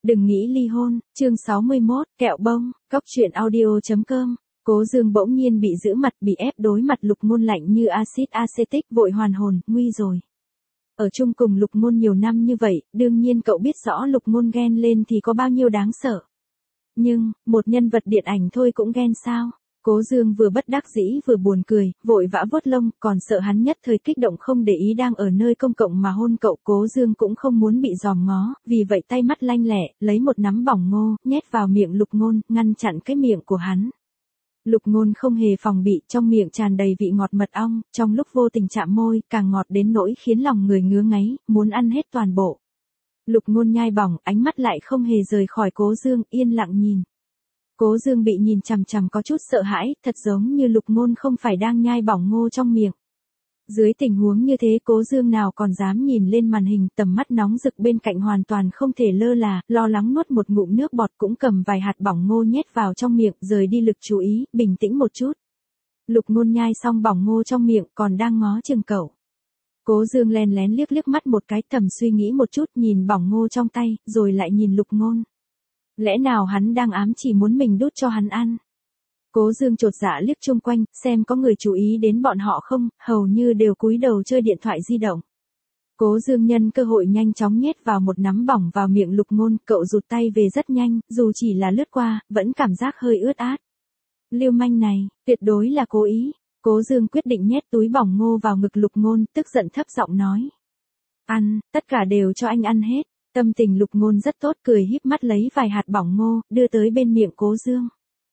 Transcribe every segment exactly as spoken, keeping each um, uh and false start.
Đừng nghĩ ly hôn, chương sáu mươi mốt, kẹo bông, cóc truyện audio chấm com. Cố Dương bỗng nhiên bị giữ mặt, bị ép đối mặt Lục Ngôn lạnh như axit acetic, vội hoàn hồn, nguy rồi. Ở chung cùng Lục Ngôn nhiều năm như vậy, đương nhiên cậu biết rõ Lục Ngôn ghen lên thì có bao nhiêu đáng sợ. Nhưng, một nhân vật điện ảnh thôi cũng ghen sao? Cố Dương vừa bất đắc dĩ vừa buồn cười, vội vã vuốt lông, còn sợ hắn nhất thời kích động không để ý đang ở nơi công cộng mà hôn cậu. Cố Dương cũng không muốn bị dòm ngó, vì vậy tay mắt lanh lẹ, lấy một nắm bỏng ngô, nhét vào miệng Lục Ngôn, ngăn chặn cái miệng của hắn. Lục Ngôn không hề phòng bị, trong miệng tràn đầy vị ngọt mật ong, trong lúc vô tình chạm môi, càng ngọt đến nỗi khiến lòng người ngứa ngáy, muốn ăn hết toàn bộ. Lục Ngôn nhai bỏng, ánh mắt lại không hề rời khỏi Cố Dương, yên lặng nhìn. Cố Dương bị nhìn chằm chằm có chút sợ hãi, thật giống như Lục Ngôn không phải đang nhai bỏng ngô trong miệng. Dưới tình huống như thế Cố Dương nào còn dám nhìn lên màn hình, tầm mắt nóng rực bên cạnh hoàn toàn không thể lơ là, lo lắng nuốt một ngụm nước bọt, cũng cầm vài hạt bỏng ngô nhét vào trong miệng, rời đi lực chú ý, bình tĩnh một chút. Lục Ngôn nhai xong bỏng ngô trong miệng, còn đang ngó chừng cậu. Cố Dương lén lén liếc liếc mắt một cái, thầm suy nghĩ một chút, nhìn bỏng ngô trong tay, rồi lại nhìn Lục Ngôn. Lẽ nào hắn đang ám chỉ muốn mình đút cho hắn ăn? Cố Dương chột dạ liếc chung quanh, xem có người chú ý đến bọn họ không, hầu như đều cúi đầu chơi điện thoại di động. Cố Dương nhân cơ hội nhanh chóng nhét vào một nắm bỏng vào miệng Lục Ngôn, cậu rụt tay về rất nhanh, dù chỉ là lướt qua, vẫn cảm giác hơi ướt át. Lưu manh này, tuyệt đối là cố ý. Cố Dương quyết định nhét túi bỏng ngô vào ngực Lục Ngôn, tức giận thấp giọng nói. Ăn, tất cả đều cho anh ăn hết. Tâm tình Lục Ngôn rất tốt, cười híp mắt lấy vài hạt bỏng ngô, đưa tới bên miệng Cố Dương.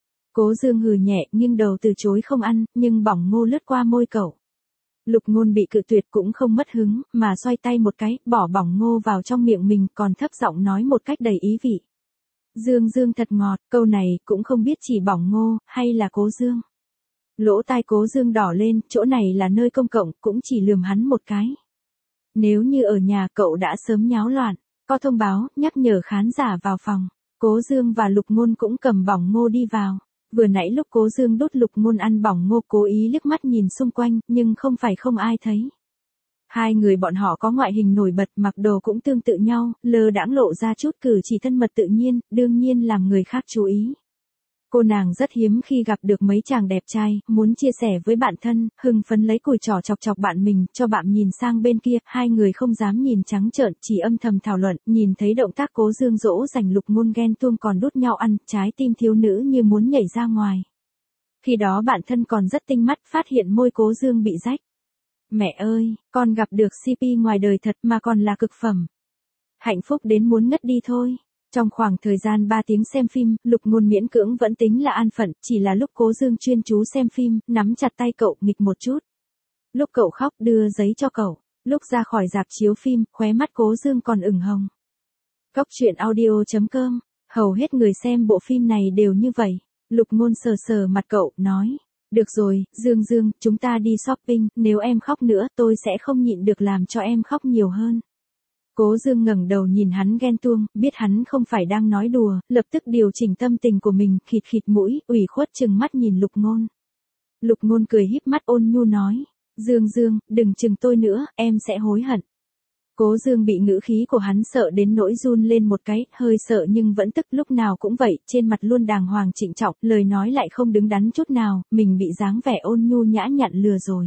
Cố Dương hừ nhẹ, nghiêng đầu từ chối không ăn, nhưng bỏng ngô lướt qua môi cậu. Lục Ngôn bị cự tuyệt cũng không mất hứng, mà xoay tay một cái, bỏ bỏng ngô vào trong miệng mình, còn thấp giọng nói một cách đầy ý vị. Dương Dương thật ngọt, câu này cũng không biết chỉ bỏng ngô, hay là Cố Dương. Lỗ tai Cố Dương đỏ lên, chỗ này là nơi công cộng, cũng chỉ lườm hắn một cái. Nếu như ở nhà cậu đã sớm nháo loạn. Có thông báo, nhắc nhở khán giả vào phòng. Cố Dương và Lục Ngôn cũng cầm bỏng ngô đi vào. Vừa nãy lúc Cố Dương đút Lục Ngôn ăn bỏng ngô, cố ý liếc mắt nhìn xung quanh, nhưng không phải không ai thấy. Hai người bọn họ có ngoại hình nổi bật, mặc đồ cũng tương tự nhau, lơ đãng lộ ra chút cử chỉ thân mật tự nhiên, đương nhiên làm người khác chú ý. Cô nàng rất hiếm khi gặp được mấy chàng đẹp trai, muốn chia sẻ với bạn thân, hưng phấn lấy cùi trỏ chọc chọc bạn mình, cho bạn nhìn sang bên kia, hai người không dám nhìn trắng trợn, chỉ âm thầm thảo luận, nhìn thấy động tác Cố Dương dỗ dành Lục Ngôn ghen tuông còn đút nhau ăn, trái tim thiếu nữ như muốn nhảy ra ngoài. Khi đó bạn thân còn rất tinh mắt, phát hiện môi Cố Dương bị rách. Mẹ ơi, con gặp được xê pê ngoài đời thật mà còn là cực phẩm. Hạnh phúc đến muốn ngất đi thôi. Trong khoảng thời gian ba tiếng xem phim, Lục Ngôn miễn cưỡng vẫn tính là an phận, chỉ là lúc Cố Dương chuyên chú xem phim, nắm chặt tay cậu, nghịch một chút. Lúc cậu khóc đưa giấy cho cậu, lúc ra khỏi rạp chiếu phim, khóe mắt Cố Dương còn ửng hồng. Cóc truyện audio chấm com, hầu hết người xem bộ phim này đều như vậy. Lục Ngôn sờ sờ mặt cậu, nói. Được rồi, Dương Dương, chúng ta đi shopping, nếu em khóc nữa tôi sẽ không nhịn được làm cho em khóc nhiều hơn. Cố Dương ngẩng đầu nhìn hắn ghen tuông, biết hắn không phải đang nói đùa, lập tức điều chỉnh tâm tình của mình, khịt khịt mũi, ủy khuất chừng mắt nhìn Lục Ngôn. Lục Ngôn cười híp mắt ôn nhu nói, Dương Dương, đừng chừng tôi nữa, em sẽ hối hận. Cố Dương bị ngữ khí của hắn sợ đến nỗi run lên một cái, hơi sợ nhưng vẫn tức, lúc nào cũng vậy, trên mặt luôn đàng hoàng trịnh trọng, lời nói lại không đứng đắn chút nào, mình bị dáng vẻ ôn nhu nhã nhặn lừa rồi.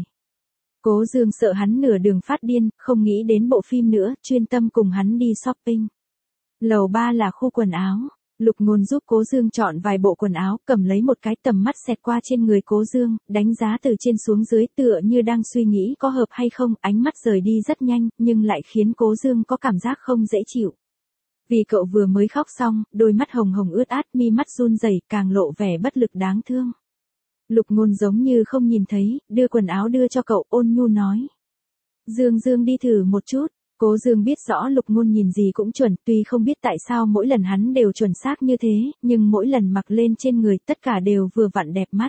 Cố Dương sợ hắn nửa đường phát điên, không nghĩ đến bộ phim nữa, chuyên tâm cùng hắn đi shopping. Lầu ba là khu quần áo. Lục Ngôn giúp Cố Dương chọn vài bộ quần áo, cầm lấy một cái, tầm mắt xẹt qua trên người Cố Dương, đánh giá từ trên xuống dưới, tựa như đang suy nghĩ có hợp hay không, ánh mắt rời đi rất nhanh, nhưng lại khiến Cố Dương có cảm giác không dễ chịu. Vì cậu vừa mới khóc xong, đôi mắt hồng hồng ướt át, mi mắt run rẩy, càng lộ vẻ bất lực đáng thương. Lục Ngôn giống như không nhìn thấy, đưa quần áo đưa cho cậu, ôn nhu nói. Dương Dương đi thử một chút. Cố Dương biết rõ Lục Ngôn nhìn gì cũng chuẩn, tuy không biết tại sao mỗi lần hắn đều chuẩn xác như thế, nhưng mỗi lần mặc lên trên người tất cả đều vừa vặn đẹp mắt.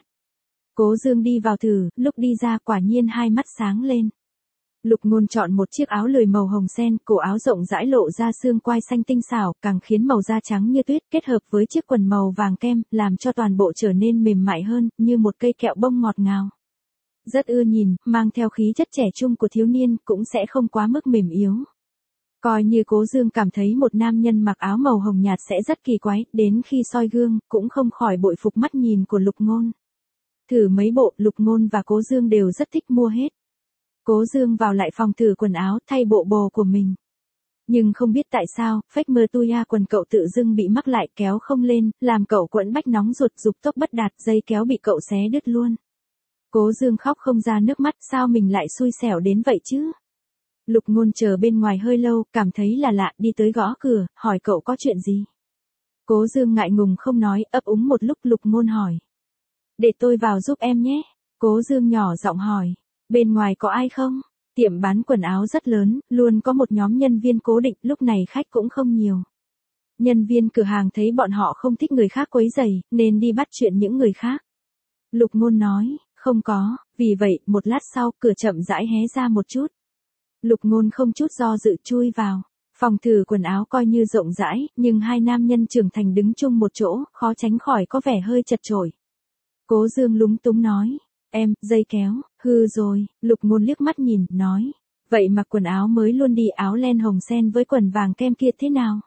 Cố Dương đi vào thử, lúc đi ra quả nhiên hai mắt sáng lên. Lục Ngôn chọn một chiếc áo lười màu hồng sen, cổ áo rộng rãi lộ ra xương quai xanh tinh xảo, càng khiến màu da trắng như tuyết kết hợp với chiếc quần màu vàng kem, làm cho toàn bộ trở nên mềm mại hơn, như một cây kẹo bông ngọt ngào. Rất ưa nhìn, mang theo khí chất trẻ trung của thiếu niên, cũng sẽ không quá mức mềm yếu. Coi như Cố Dương cảm thấy một nam nhân mặc áo màu hồng nhạt sẽ rất kỳ quái, đến khi soi gương, cũng không khỏi bội phục mắt nhìn của Lục Ngôn. Thử mấy bộ, Lục Ngôn và Cố Dương đều rất thích mua hết. Cố Dương vào lại phòng thử quần áo, thay bộ bồ của mình. Nhưng không biết tại sao, phếch mơ tuya quần cậu tự dưng bị mắc lại, kéo không lên, làm cậu quẫn bách nóng ruột, dục tốc bất đạt, dây kéo bị cậu xé đứt luôn. Cố Dương khóc không ra nước mắt, sao mình lại xui xẻo đến vậy chứ? Lục Ngôn chờ bên ngoài hơi lâu, cảm thấy là lạ, đi tới gõ cửa, hỏi cậu có chuyện gì. Cố Dương ngại ngùng không nói, ấp úng một lúc. Lục Ngôn hỏi. Để tôi vào giúp em nhé. Cố Dương nhỏ giọng hỏi. Bên ngoài có ai không? Tiệm bán quần áo rất lớn, luôn có một nhóm nhân viên cố định, lúc này khách cũng không nhiều. Nhân viên cửa hàng thấy bọn họ không thích người khác quấy rầy, nên đi bắt chuyện những người khác. Lục Ngôn nói, không có, vì vậy, một lát sau, cửa chậm rãi hé ra một chút. Lục Ngôn không chút do dự chui vào. Phòng thử quần áo coi như rộng rãi, nhưng hai nam nhân trưởng thành đứng chung một chỗ, khó tránh khỏi có vẻ hơi chật chội. Cố Dương lúng túng nói, em, dây kéo, hư rồi. Lục Ngôn liếc mắt nhìn, nói, vậy mặc quần áo mới luôn đi, áo len hồng sen với quần vàng kem kia thế nào?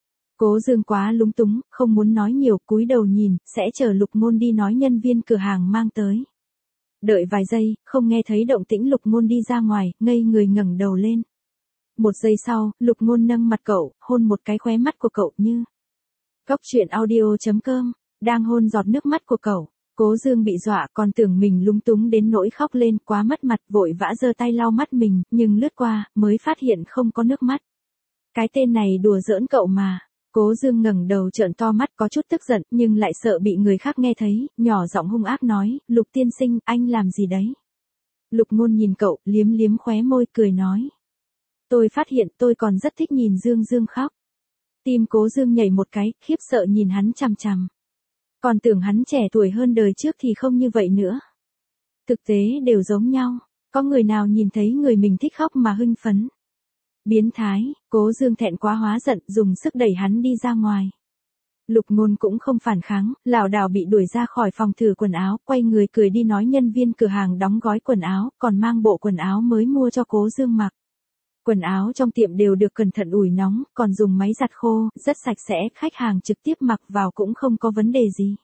Cố Dương quá lúng túng, không muốn nói nhiều, cúi đầu nhìn, sẽ chờ Lục Ngôn đi nói nhân viên cửa hàng mang tới. Đợi vài giây, không nghe thấy động tĩnh, Lục Ngôn đi ra ngoài, ngây người ngẩng đầu lên. Một giây sau, Lục Ngôn nâng mặt cậu, hôn một cái khóe mắt của cậu như. Cóc truyện audio chấm com, đang hôn giọt nước mắt của cậu. Cố Dương bị dọa, còn tưởng mình lúng túng đến nỗi khóc lên, quá mất mặt, vội vã giơ tay lau mắt mình, nhưng lướt qua, mới phát hiện không có nước mắt. Cái tên này đùa giỡn cậu mà. Cố Dương ngẩng đầu trợn to mắt, có chút tức giận, nhưng lại sợ bị người khác nghe thấy, nhỏ giọng hung ác nói, Lục tiên sinh, anh làm gì đấy? Lục Ngôn nhìn cậu, liếm liếm khóe môi, cười nói. Tôi phát hiện tôi còn rất thích nhìn Dương Dương khóc. Tim Cố Dương nhảy một cái, khiếp sợ nhìn hắn chằm chằm. Còn tưởng hắn trẻ tuổi hơn đời trước thì không như vậy nữa. Thực tế đều giống nhau, có người nào nhìn thấy người mình thích khóc mà hưng phấn. Biến thái. Cố Dương thẹn quá hóa giận, dùng sức đẩy hắn đi ra ngoài. Lục Ngôn cũng không phản kháng, lảo đảo bị đuổi ra khỏi phòng thử quần áo, quay người cười đi nói nhân viên cửa hàng đóng gói quần áo, còn mang bộ quần áo mới mua cho Cố Dương mặc. Quần áo trong tiệm đều được cẩn thận ủi nóng, còn dùng máy giặt khô, rất sạch sẽ, khách hàng trực tiếp mặc vào cũng không có vấn đề gì.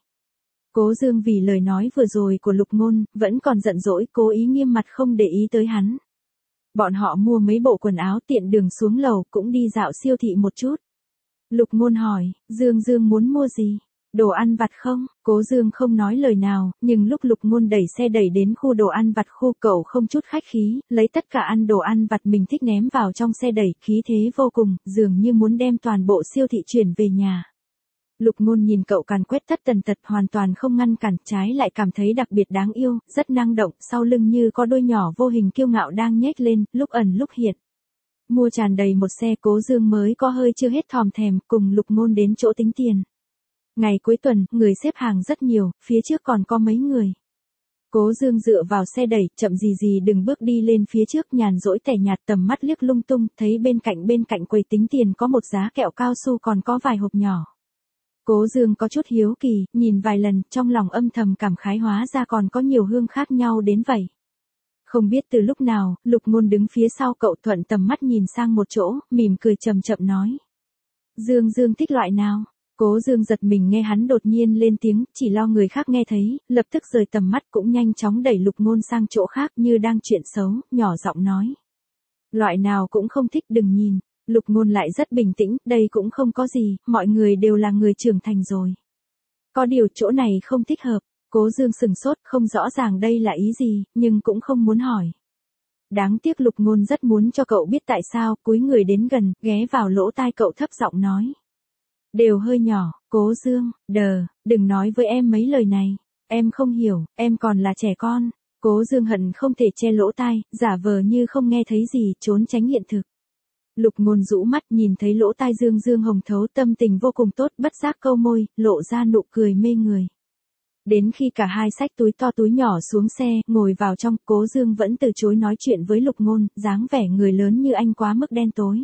Cố Dương vì lời nói vừa rồi của Lục Ngôn, vẫn còn giận dỗi, cố ý nghiêm mặt không để ý tới hắn. Bọn họ mua mấy bộ quần áo, tiện đường xuống lầu, cũng đi dạo siêu thị một chút. Lục Ngôn hỏi, Dương Dương muốn mua gì? Đồ ăn vặt không? Cố Dương không nói lời nào, nhưng lúc Lục Ngôn đẩy xe đẩy đến khu đồ ăn vặt, khu cậu không chút khách khí, lấy tất cả ăn đồ ăn vặt mình thích ném vào trong xe đẩy, khí thế vô cùng, dường như muốn đem toàn bộ siêu thị chuyển về nhà. Lục Ngôn nhìn cậu càn quét tất tần tật, hoàn toàn không ngăn cản, trái lại cảm thấy đặc biệt đáng yêu, rất năng động, sau lưng như có đôi nhỏ vô hình kiêu ngạo đang nhếch lên, lúc ẩn lúc hiện. Mua tràn đầy một xe, Cố Dương mới có hơi chưa hết thòm thèm, cùng Lục Ngôn đến chỗ tính tiền. Ngày cuối tuần, người xếp hàng rất nhiều, phía trước còn có mấy người. Cố Dương dựa vào xe đẩy, chậm gì gì đừng bước đi lên phía trước, nhàn rỗi tẻ nhạt, tầm mắt liếc lung tung, thấy bên cạnh bên cạnh quầy tính tiền có một giá kẹo cao su, còn có vài hộp nhỏ. Cố Dương có chút hiếu kỳ, nhìn vài lần, trong lòng âm thầm cảm khái, hóa ra còn có nhiều hương khác nhau đến vậy. Không biết từ lúc nào, Lục Ngôn đứng phía sau cậu, thuận tầm mắt nhìn sang một chỗ, mỉm cười chậm chậm nói. Dương Dương thích loại nào? Cố Dương giật mình nghe hắn đột nhiên lên tiếng, chỉ lo người khác nghe thấy, lập tức rời tầm mắt, cũng nhanh chóng đẩy Lục Ngôn sang chỗ khác như đang chuyện xấu, nhỏ giọng nói. Loại nào cũng không thích, đừng nhìn. Lục Ngôn lại rất bình tĩnh, đây cũng không có gì, mọi người đều là người trưởng thành rồi. Có điều chỗ này không thích hợp. Cố Dương sừng sốt, không rõ ràng đây là ý gì, nhưng cũng không muốn hỏi. Đáng tiếc Lục Ngôn rất muốn cho cậu biết tại sao, cúi người đến gần, ghé vào lỗ tai cậu thấp giọng nói. Đều hơi nhỏ. Cố Dương, đờ, đừng nói với em mấy lời này. Em không hiểu, em còn là trẻ con. Cố Dương hận không thể che lỗ tai, giả vờ như không nghe thấy gì, trốn tránh hiện thực. Lục Ngôn rũ mắt, nhìn thấy lỗ tai Dương Dương hồng thấu, tâm tình vô cùng tốt, bất giác câu môi, lộ ra nụ cười mê người. Đến khi cả hai xách túi to túi nhỏ xuống xe, ngồi vào trong, Cố Dương vẫn từ chối nói chuyện với Lục Ngôn, dáng vẻ người lớn như anh quá mức đen tối.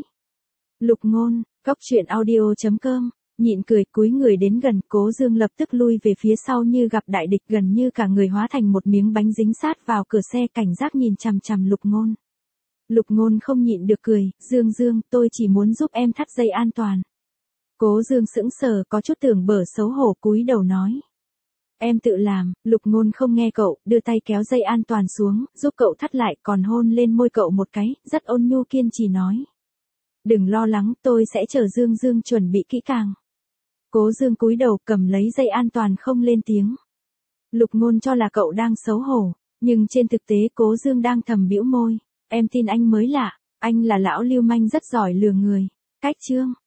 Lục Ngôn, cóc truyện audio chấm com, nhịn cười, cúi người đến gần, Cố Dương lập tức lui về phía sau như gặp đại địch, gần như cả người hóa thành một miếng bánh dính sát vào cửa xe, cảnh giác nhìn chằm chằm Lục Ngôn. Lục Ngôn không nhịn được cười, Dương Dương, tôi chỉ muốn giúp em thắt dây an toàn. Cố Dương sững sờ, có chút tưởng bở xấu hổ, cúi đầu nói. Em tự làm. Lục Ngôn không nghe cậu, đưa tay kéo dây an toàn xuống, giúp cậu thắt lại, còn hôn lên môi cậu một cái, rất ôn nhu kiên trì nói. Đừng lo lắng, tôi sẽ chờ Dương Dương chuẩn bị kỹ càng. Cố Dương cúi đầu cầm lấy dây an toàn không lên tiếng. Lục Ngôn cho là cậu đang xấu hổ, nhưng trên thực tế Cố Dương đang thầm bĩu môi. Em tin anh mới lạ, anh là lão lưu manh rất giỏi lừa người. Cách chương.